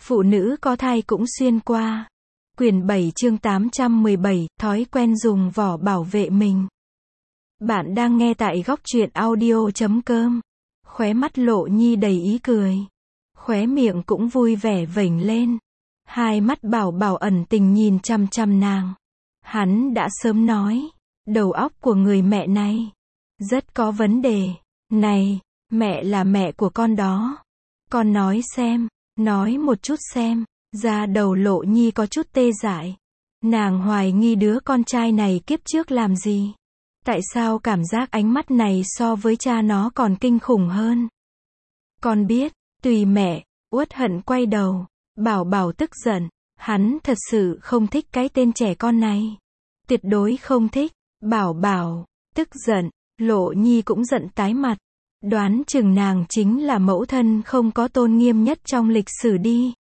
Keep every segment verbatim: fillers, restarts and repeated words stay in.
Phụ nữ có thai cũng xuyên qua. Quyển bảy chương tám trăm mười bảy, thói quen dùng vỏ bảo vệ mình. Bạn đang nghe tại góc truyện audio chấm com. Khóe mắt Lộ Nhi đầy ý cười. Khóe miệng cũng vui vẻ vểnh lên. Hai mắt Bảo Bảo ẩn tình nhìn chăm chăm nàng. Hắn đã sớm nói, đầu óc của người mẹ này rất có vấn đề. Này, mẹ là mẹ của con đó. Con nói xem, nói một chút xem. Da đầu Lộ Nhi có chút tê dại. Nàng hoài nghi đứa con trai này kiếp trước làm gì. Tại sao cảm giác ánh mắt này so với cha nó còn kinh khủng hơn? Con biết, tùy mẹ. Uất Hận quay đầu. Bảo Bảo tức giận. Hắn thật sự không thích cái tên trẻ con này. Tuyệt đối không thích. Bảo Bảo tức giận. Lộ Nhi cũng giận tái mặt. Đoán chừng nàng chính là mẫu thân không có tôn nghiêm nhất trong lịch sử đi.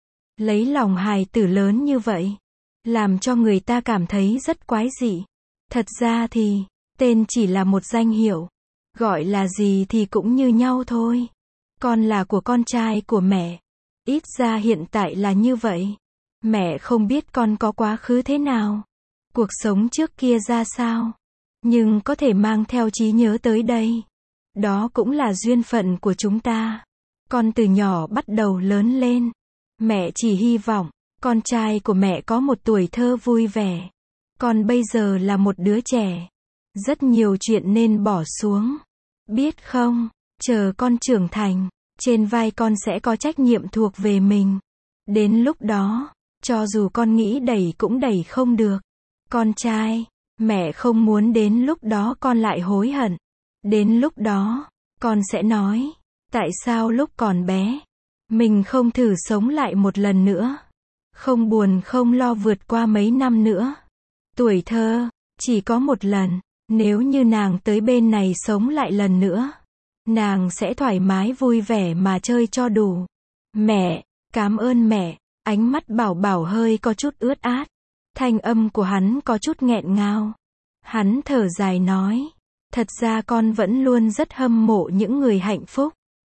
Lấy lòng hài tử lớn như vậy, làm cho người ta cảm thấy rất quái dị. Thật ra thì, tên chỉ là một danh hiệu. Gọi là gì thì cũng như nhau thôi. Con là của con trai của mẹ. Ít ra hiện tại là như vậy. Mẹ không biết con có quá khứ thế nào. Cuộc sống trước kia ra sao. Nhưng có thể mang theo trí nhớ tới đây. Đó cũng là duyên phận của chúng ta. Con từ nhỏ bắt đầu lớn lên. Mẹ chỉ hy vọng, con trai của mẹ có một tuổi thơ vui vẻ. Con bây giờ là một đứa trẻ. Rất nhiều chuyện nên bỏ xuống. Biết không, chờ con trưởng thành, trên vai con sẽ có trách nhiệm thuộc về mình. Đến lúc đó, cho dù con nghĩ đẩy cũng đẩy không được. Con trai, mẹ không muốn đến lúc đó con lại hối hận. Đến lúc đó, con sẽ nói, tại sao lúc còn bé, mình không thử sống lại một lần nữa. Không buồn không lo vượt qua mấy năm nữa. Tuổi thơ, chỉ có một lần. Nếu như nàng tới bên này sống lại lần nữa, nàng sẽ thoải mái vui vẻ mà chơi cho đủ. Mẹ, cảm ơn mẹ. Ánh mắt Bảo Bảo hơi có chút ướt át. Thanh âm của hắn có chút nghẹn ngào. Hắn thở dài nói, thật ra con vẫn luôn rất hâm mộ những người hạnh phúc.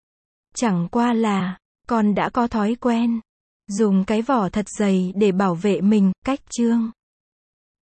Chẳng qua là, con đã có thói quen dùng cái vỏ thật dày để bảo vệ mình. Cách chương